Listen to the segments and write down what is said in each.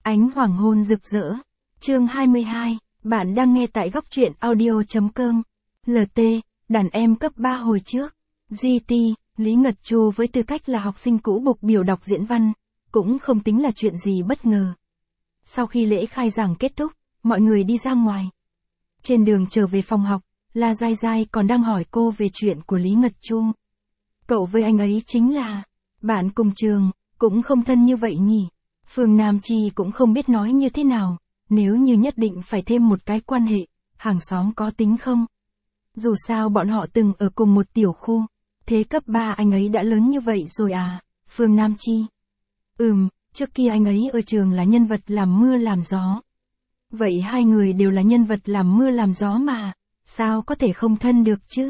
Ánh hoàng hôn rực rỡ. Chương 22, bạn đang nghe tại góc truyện audio.com. LT, đàn em cấp 3 hồi trước. GT, Lý Ngật Chu với tư cách là học sinh cũ buộc biểu đọc diễn văn, cũng không tính là chuyện gì bất ngờ. Sau khi lễ khai giảng kết thúc, mọi người đi ra ngoài. Trên đường trở về phòng học, La Giai Giai còn đang hỏi cô về chuyện của Lý Ngật Chu. Cậu với anh ấy chính là bạn cùng trường, cũng không thân như vậy nhỉ. Phương Nam Chi cũng không biết nói như thế nào, nếu như nhất định phải thêm một cái quan hệ, hàng xóm có tính không? Dù sao bọn họ từng ở cùng một tiểu khu, thế cấp 3 anh ấy đã lớn như vậy rồi à, Phương Nam Chi. Trước kia anh ấy ở trường là nhân vật làm mưa làm gió. Vậy hai người đều là nhân vật làm mưa làm gió mà, sao có thể không thân được chứ?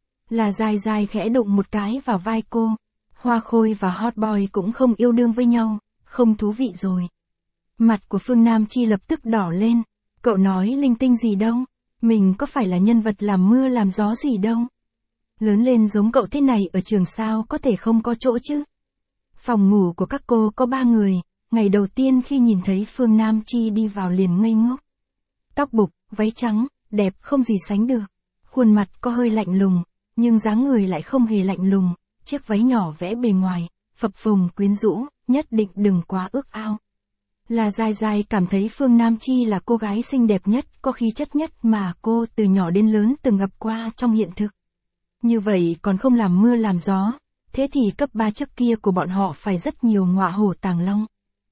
Là Giai Giai khẽ đụng một cái vào vai cô. Hoa Khôi và Hot Boy cũng không yêu đương với nhau, không thú vị rồi. Mặt của Phương Nam Chi lập tức đỏ lên. Cậu nói linh tinh gì đâu, mình có phải là nhân vật làm mưa làm gió gì đâu. Lớn lên giống cậu thế này ở trường sao có thể không có chỗ chứ. Phòng ngủ của các cô có 3 người, ngày đầu tiên khi nhìn thấy Phương Nam Chi đi vào liền ngây ngốc. Tóc bục, váy trắng, đẹp không gì sánh được. Khuôn mặt có hơi lạnh lùng, nhưng dáng người lại không hề lạnh lùng. Chiếc váy nhỏ vẽ bề ngoài, phập phồng quyến rũ, nhất định đừng quá ước ao. Là Giai Giai cảm thấy Phương Nam Chi là cô gái xinh đẹp nhất, có khí chất nhất mà cô từ nhỏ đến lớn từng gặp qua trong hiện thực. Như vậy còn không làm mưa làm gió, thế thì cấp 3 trước kia của bọn họ phải rất nhiều ngọa hổ tàng long.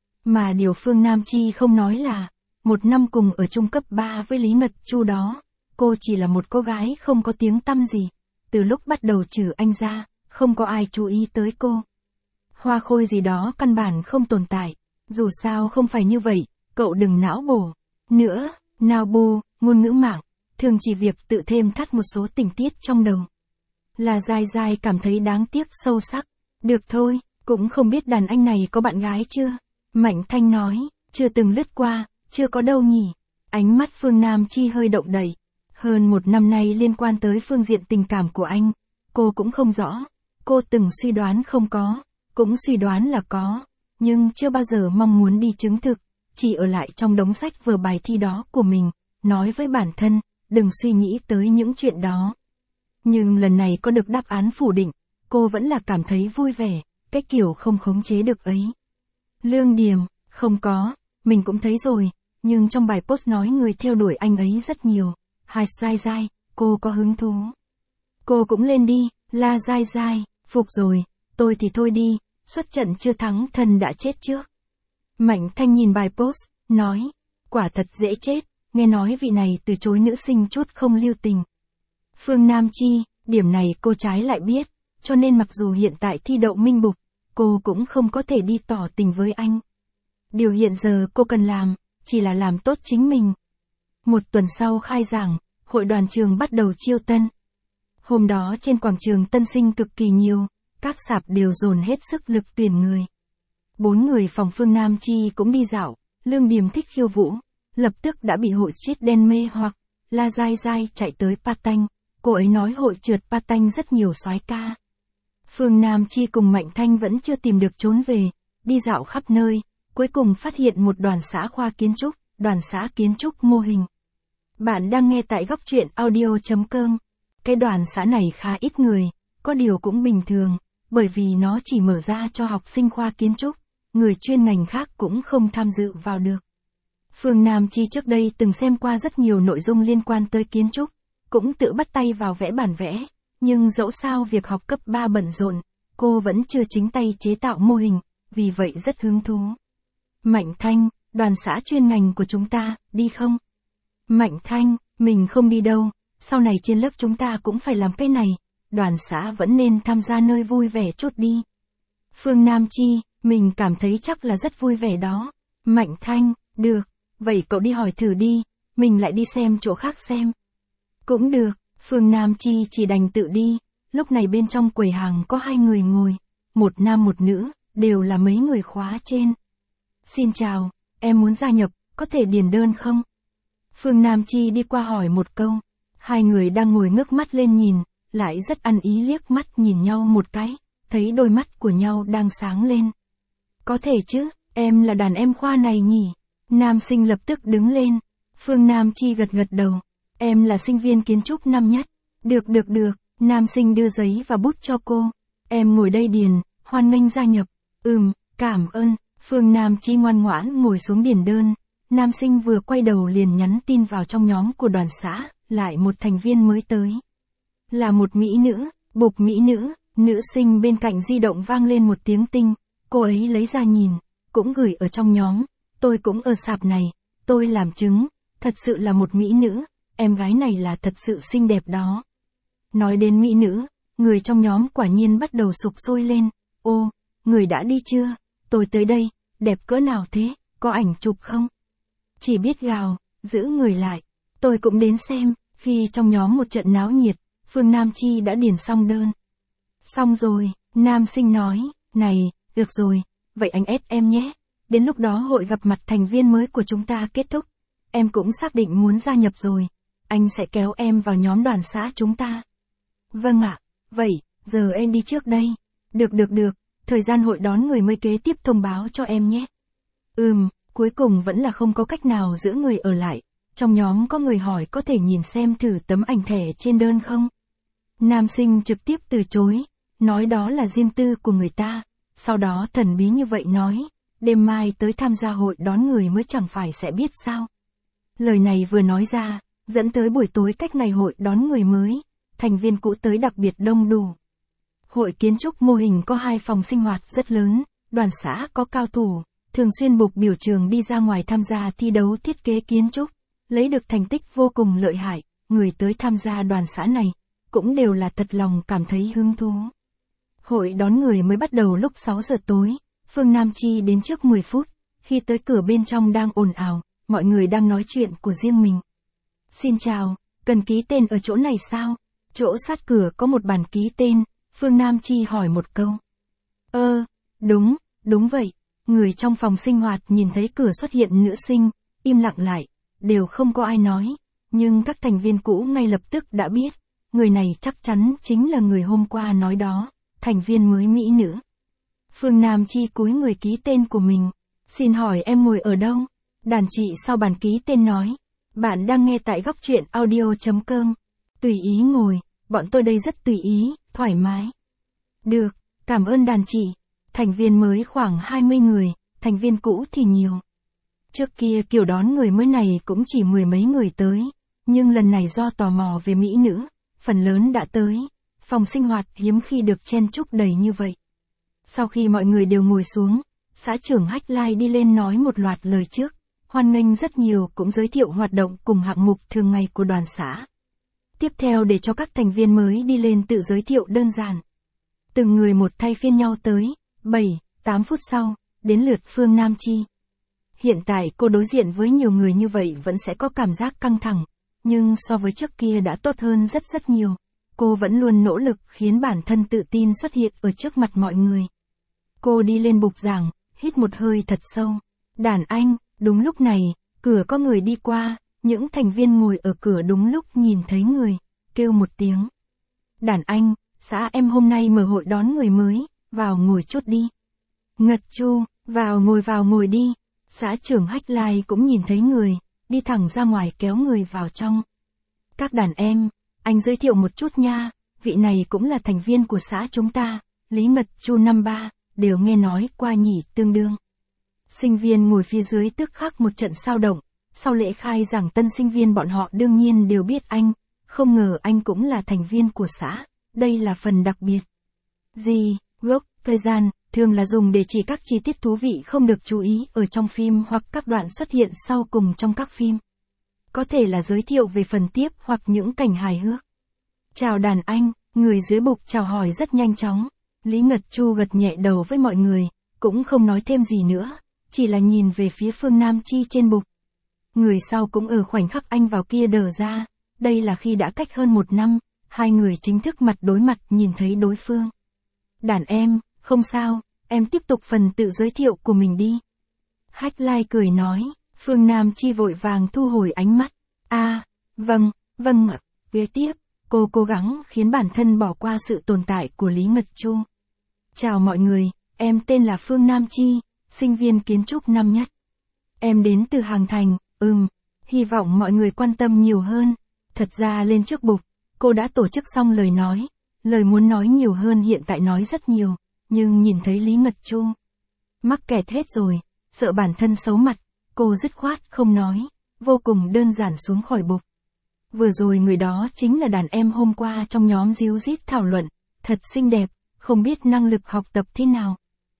Mà điều Phương Nam Chi không nói là, một năm cùng ở chung cấp 3 với Lý Ngật Chu đó, cô chỉ là một cô gái không có tiếng tăm gì. Từ lúc bắt đầu trừ anh ra, không có ai chú ý tới cô. Hoa Khôi gì đó căn bản không tồn tại. Dù sao không phải như vậy, cậu đừng não bổ. Nữa, nào bu, ngôn ngữ mạng, thường chỉ việc tự thêm thắt một số tình tiết trong đầu. Là Giai Giai cảm thấy đáng tiếc sâu sắc. Được thôi, cũng không biết đàn anh này có bạn gái chưa? Mạnh Thanh nói, chưa từng lướt qua, chưa có đâu nhỉ. Ánh mắt Phương Nam Chi hơi động đậy. Hơn một năm nay liên quan tới phương diện tình cảm của anh, cô cũng không rõ. Cô từng suy đoán không có, cũng suy đoán là có, nhưng chưa bao giờ mong muốn đi chứng thực, chỉ ở lại trong đống sách vở bài thi đó của mình, nói với bản thân, đừng suy nghĩ tới những chuyện đó. Nhưng lần này có được đáp án phủ định, cô vẫn là cảm thấy vui vẻ, cái kiểu không khống chế được ấy. Lương Điềm, không có, mình cũng thấy rồi, nhưng trong bài post nói người theo đuổi anh ấy rất nhiều. Hai Giai Giai, cô có hứng thú. Cô cũng lên đi, La Giai Giai, phục rồi, tôi thì thôi đi, xuất trận chưa thắng thần đã chết trước. Mạnh Thanh nhìn bài post, nói, quả thật dễ chết, nghe nói vị này từ chối nữ sinh chút không lưu tình. Phương Nam Chi, điểm này cô trái lại biết, cho nên mặc dù hiện tại thi đậu minh bục, cô cũng không có thể đi tỏ tình với anh. Điều hiện giờ cô cần làm, chỉ là làm tốt chính mình. Một tuần sau khai giảng, hội đoàn trường bắt đầu chiêu tân. Hôm đó trên quảng trường tân sinh cực kỳ nhiều, các sạp đều dồn hết sức lực tuyển người. 4 người phòng Phương Nam Chi cũng đi dạo, Lương Điềm thích khiêu vũ, lập tức đã bị hội trít đen mê hoặc. La Giai Giai chạy tới Patanh, cô ấy nói hội trượt Patanh rất nhiều soái ca. Phương Nam Chi cùng Mạnh Thanh vẫn chưa tìm được trốn về, đi dạo khắp nơi, cuối cùng phát hiện một đoàn xã khoa kiến trúc, đoàn xã kiến trúc mô hình. Bạn đang nghe tại góc truyện audio.com. Cái đoàn xã này khá ít người, có điều cũng bình thường, bởi vì nó chỉ mở ra cho học sinh khoa kiến trúc, người chuyên ngành khác cũng không tham dự vào được. Phương Nam Chi trước đây từng xem qua rất nhiều nội dung liên quan tới kiến trúc, cũng tự bắt tay vào vẽ bản vẽ, nhưng dẫu sao việc học cấp 3 bận rộn, cô vẫn chưa chính tay chế tạo mô hình, vì vậy rất hứng thú. Mạnh Thanh, đoàn xã chuyên ngành của chúng ta, đi không? Mạnh Thanh, mình không đi đâu, sau này trên lớp chúng ta cũng phải làm cái này, đoàn xã vẫn nên tham gia nơi vui vẻ chút đi. Phương Nam Chi, mình cảm thấy chắc là rất vui vẻ đó. Mạnh Thanh, được, vậy cậu đi hỏi thử đi, mình lại đi xem chỗ khác xem. Cũng được, Phương Nam Chi chỉ đành tự đi, lúc này bên trong quầy hàng có 2 người ngồi, một nam một nữ, đều là mấy người khóa trên. Xin chào, em muốn gia nhập, có thể điền đơn không? Phương Nam Chi đi qua hỏi một câu, 2 người đang ngồi ngước mắt lên nhìn, lại rất ăn ý liếc mắt nhìn nhau một cái, thấy đôi mắt của nhau đang sáng lên. Có thể chứ, em là đàn em khoa này nhỉ? Nam sinh lập tức đứng lên. Phương Nam Chi gật gật đầu. Em là sinh viên kiến trúc năm nhất. Được. Nam sinh đưa giấy và bút cho cô. Em ngồi đây điền, hoan nghênh gia nhập. Cảm ơn. Phương Nam Chi ngoan ngoãn ngồi xuống điền đơn. Nam sinh vừa quay đầu liền nhắn tin vào trong nhóm của đoàn xã, lại một thành viên mới tới. Là một mỹ nữ, bục mỹ nữ, nữ sinh bên cạnh di động vang lên một tiếng tinh. Cô ấy lấy ra nhìn, cũng gửi ở trong nhóm. Tôi cũng ở sạp này, tôi làm chứng, thật sự là một mỹ nữ, em gái này là thật sự xinh đẹp đó. Nói đến mỹ nữ, người trong nhóm quả nhiên bắt đầu sục sôi lên. Ô, người đã đi chưa? Tôi tới đây, đẹp cỡ nào thế, có ảnh chụp không? Chỉ biết gào, giữ người lại. Tôi cũng đến xem, khi trong nhóm một trận náo nhiệt, Phương Nam Chi đã điền xong đơn. Xong rồi, nam sinh nói, này, được rồi, vậy anh ép em nhé. Đến lúc đó hội gặp mặt thành viên mới của chúng ta kết thúc. Em cũng xác định muốn gia nhập rồi. Anh sẽ kéo em vào nhóm đoàn xã chúng ta. Vâng ạ, vậy, giờ em đi trước đây. Được, thời gian hội đón người mới kế tiếp thông báo cho em nhé. Cuối cùng vẫn là không có cách nào giữ người ở lại. Trong nhóm có người hỏi có thể nhìn xem thử tấm ảnh thẻ trên đơn không? Nam sinh trực tiếp từ chối, nói đó là riêng tư của người ta. Sau đó thần bí như vậy nói, đêm mai tới tham gia hội đón người mới chẳng phải sẽ biết sao. Lời này vừa nói ra, dẫn tới buổi tối cách ngày hội đón người mới, thành viên cũ tới đặc biệt đông đủ. Hội kiến trúc mô hình có 2 phòng sinh hoạt rất lớn, đoàn xã có cao thủ, thường xuyên buộc biểu trường đi ra ngoài tham gia thi đấu thiết kế kiến trúc, lấy được thành tích vô cùng lợi hại, người tới tham gia đoàn xã này, cũng đều là thật lòng cảm thấy hứng thú. Hội đón người mới bắt đầu lúc 6 giờ tối, Phương Nam Chi đến trước 10 phút, khi tới cửa bên trong đang ồn ào, mọi người đang nói chuyện của riêng mình. Xin chào, cần ký tên ở chỗ này sao? Chỗ sát cửa có một bàn ký tên, Phương Nam Chi hỏi một câu. Đúng vậy. Người trong phòng sinh hoạt nhìn thấy cửa xuất hiện nữ sinh, im lặng lại, đều không có ai nói, nhưng các thành viên cũ ngay lập tức đã biết, người này chắc chắn chính là người hôm qua nói đó, thành viên mới mỹ nữ. Phương Nam Chi cúi người ký tên của mình, xin hỏi em ngồi ở đâu? Đàn chị sau bàn ký tên nói, bạn đang nghe tại góc truyện audio.com, tùy ý ngồi, bọn tôi đây rất tùy ý, thoải mái. Được, cảm ơn đàn chị. Thành viên mới khoảng 20 người, thành viên cũ thì nhiều. Trước kia kiểu đón người mới này cũng chỉ 10 mấy người tới, nhưng lần này do tò mò về mỹ nữ, phần lớn đã tới, phòng sinh hoạt hiếm khi được chen chúc đầy như vậy. Sau khi mọi người đều ngồi xuống, xã trưởng Hách Lai đi lên nói một loạt lời trước, hoan nghênh rất nhiều cũng giới thiệu hoạt động cùng hạng mục thường ngày của đoàn xã. Tiếp theo để cho các thành viên mới đi lên tự giới thiệu đơn giản. Từng người một thay phiên nhau tới. 7-8 phút sau, đến lượt Phương Nam Chi. Hiện tại cô đối diện với nhiều người như vậy vẫn sẽ có cảm giác căng thẳng, nhưng so với trước kia đã tốt hơn rất nhiều. Cô vẫn luôn nỗ lực khiến bản thân tự tin xuất hiện ở trước mặt mọi người. Cô đi lên bục giảng, hít một hơi thật sâu. Đàn anh, đúng lúc này, cửa có người đi qua, những thành viên ngồi ở cửa đúng lúc nhìn thấy người, kêu một tiếng. Đàn anh, xã em hôm nay mở hội đón người mới. Vào ngồi chút đi. Ngật Chu, vào ngồi đi. Xã trưởng Hách Lai cũng nhìn thấy người, đi thẳng ra ngoài kéo người vào trong. Các đàn em, anh giới thiệu một chút nha, vị này cũng là thành viên của xã chúng ta, Lý Ngật Chu năm 3, đều nghe nói qua nhỉ tương đương. Sinh viên ngồi phía dưới tức khắc một trận sao động, sau lễ khai giảng tân sinh viên bọn họ đương nhiên đều biết anh, không ngờ anh cũng là thành viên của xã, đây là phần đặc biệt. Gì? Gốc, thời gian, thường là dùng để chỉ các chi tiết thú vị không được chú ý ở trong phim hoặc các đoạn xuất hiện sau cùng trong các phim. Có thể là giới thiệu về phần tiếp hoặc những cảnh hài hước. Chào đàn anh, người dưới bục chào hỏi rất nhanh chóng. Lý Ngật Chu gật nhẹ đầu với mọi người, cũng không nói thêm gì nữa, chỉ là nhìn về phía Phương Nam Chi trên bục. Người sau cũng ở khoảnh khắc anh vào kia đờ ra, đây là khi đã cách hơn 1 năm, hai người chính thức mặt đối mặt nhìn thấy đối phương. Đàn em, không sao, em tiếp tục phần tự giới thiệu của mình đi. Hách Lai cười nói, Phương Nam Chi vội vàng thu hồi ánh mắt. Vâng ạ. Kế tiếp, cô cố gắng khiến bản thân bỏ qua sự tồn tại của Lý Ngật Chu. Chào mọi người, em tên là Phương Nam Chi, sinh viên kiến trúc năm nhất. Em đến từ Hàng Thành, hy vọng mọi người quan tâm nhiều hơn. Thật ra lên trước bục, cô đã tổ chức xong lời muốn nói nhiều hơn hiện tại nói rất nhiều, nhưng nhìn thấy Lý Ngật Chu mắc kẹt hết rồi, sợ bản thân xấu mặt, cô dứt khoát không nói, vô cùng đơn giản xuống khỏi bục. Vừa rồi người đó chính là đàn em hôm qua trong nhóm díu dít thảo luận, thật xinh đẹp, không biết năng lực học tập thế nào.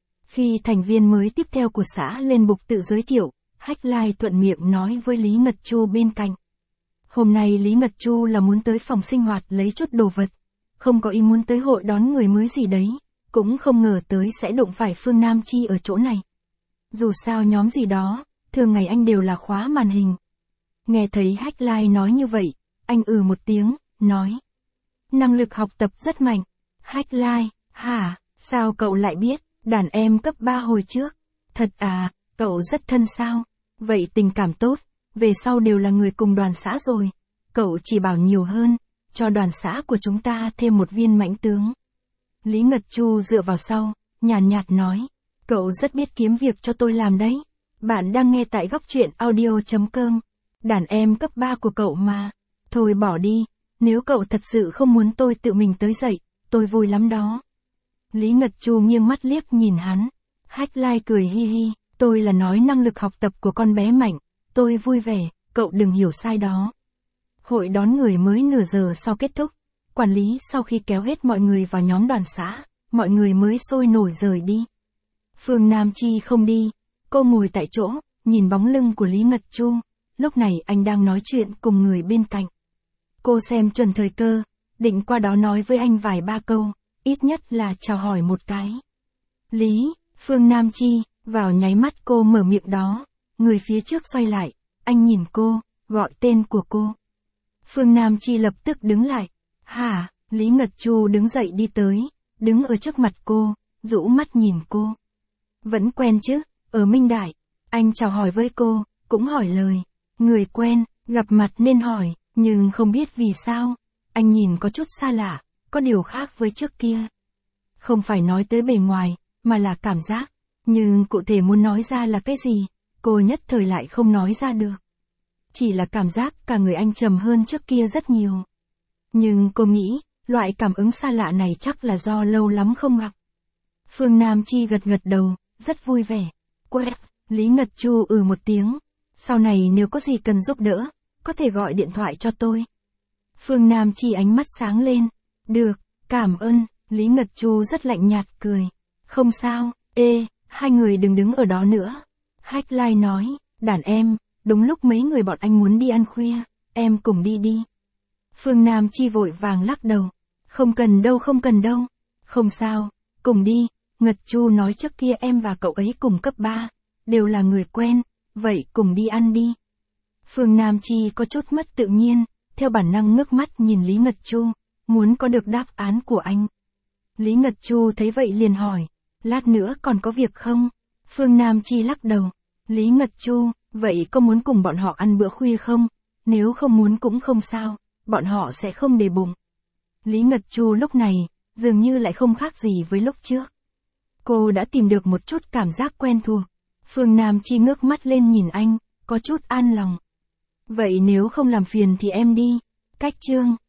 Khi thành viên mới tiếp theo của xã lên bục tự giới thiệu, Hách Lai thuận miệng nói với Lý Ngật Chu bên cạnh. Hôm nay Lý Ngật Chu là muốn tới phòng sinh hoạt lấy chút đồ vật, không có ý muốn tới hội đón người mới gì đấy, cũng không ngờ tới sẽ đụng phải Phương Nam Chi ở chỗ này. Dù sao nhóm gì đó, thường ngày anh đều là khóa màn hình. Nghe thấy Hách Lai nói như vậy, anh một tiếng, nói. Năng lực học tập rất mạnh. Hách Lai, hả, sao cậu lại biết, đàn em cấp 3 hồi trước. Thật à, cậu rất thân sao? Vậy tình cảm tốt, về sau đều là người cùng đoàn xã rồi. Cậu chỉ bảo nhiều hơn, cho đoàn xã của chúng ta thêm một viên mãnh tướng. Lý Ngật Chu dựa vào sau, nhàn nhạt nói. Cậu rất biết kiếm việc cho tôi làm đấy. Bạn đang nghe tại góc truyện audio.com. Đàn em cấp 3 của cậu mà. Thôi bỏ đi, nếu cậu thật sự không muốn tôi tự mình tới dậy, tôi vui lắm đó. Lý Ngật Chu nghiêng mắt liếc nhìn hắn. Hách Lai cười hi hi, tôi là nói năng lực học tập của con bé mạnh, tôi vui vẻ, cậu đừng hiểu sai đó. Hội đón người mới nửa giờ sau kết thúc, quản lý sau khi kéo hết mọi người vào nhóm đoàn xã, mọi người mới sôi nổi rời đi. Phương Nam Chi không đi, cô ngồi tại chỗ, nhìn bóng lưng của Lý Ngật Chu, lúc này anh đang nói chuyện cùng người bên cạnh. Cô xem chuẩn thời cơ, định qua đó nói với anh vài ba câu, ít nhất là chào hỏi một cái. Lý, Phương Nam Chi, vào nháy mắt cô mở miệng đó, người phía trước xoay lại, anh nhìn cô, gọi tên của cô. Phương Nam Chi lập tức đứng lại. Hả, Lý Ngật Chu đứng dậy đi tới, đứng ở trước mặt cô, rũ mắt nhìn cô. Vẫn quen chứ, ở Minh Đại, anh chào hỏi với cô, cũng hỏi lời. Người quen, gặp mặt nên hỏi, nhưng không biết vì sao, anh nhìn có chút xa lạ, có điều khác với trước kia. Không phải nói tới bề ngoài, mà là cảm giác, nhưng cụ thể muốn nói ra là cái gì, cô nhất thời lại không nói ra được. Chỉ là cảm giác cả người anh trầm hơn trước kia rất nhiều. Nhưng cô nghĩ, loại cảm ứng xa lạ này chắc là do lâu lắm không gặp. Phương Nam Chi gật gật đầu, rất vui vẻ. Quẹt, Lý Ngật Chu một tiếng. Sau này nếu có gì cần giúp đỡ, có thể gọi điện thoại cho tôi. Phương Nam Chi ánh mắt sáng lên. Được, cảm ơn, Lý Ngật Chu rất lạnh nhạt cười. Không sao, hai người đừng đứng ở đó nữa. Hách Lai nói, đàn em, đúng lúc mấy người bọn anh muốn đi ăn khuya, em cùng đi đi. Phương Nam Chi vội vàng lắc đầu. Không cần đâu. Không sao, cùng đi, Ngật Chu nói trước kia em và cậu ấy cùng cấp 3, đều là người quen, vậy cùng đi ăn đi. Phương Nam Chi có chút mất tự nhiên, theo bản năng ngước mắt nhìn Lý Ngật Chu, muốn có được đáp án của anh. Lý Ngật Chu thấy vậy liền hỏi, lát nữa còn có việc không? Phương Nam Chi lắc đầu. Lý Ngật Chu, vậy có muốn cùng bọn họ ăn bữa khuya không? Nếu không muốn cũng không sao, bọn họ sẽ không để bụng. Lý Ngật Chu lúc này, dường như lại không khác gì với lúc trước. Cô đã tìm được một chút cảm giác quen thuộc. Phương Nam Chi ngước mắt lên nhìn anh, có chút an lòng. Vậy nếu không làm phiền thì em đi. Cách chương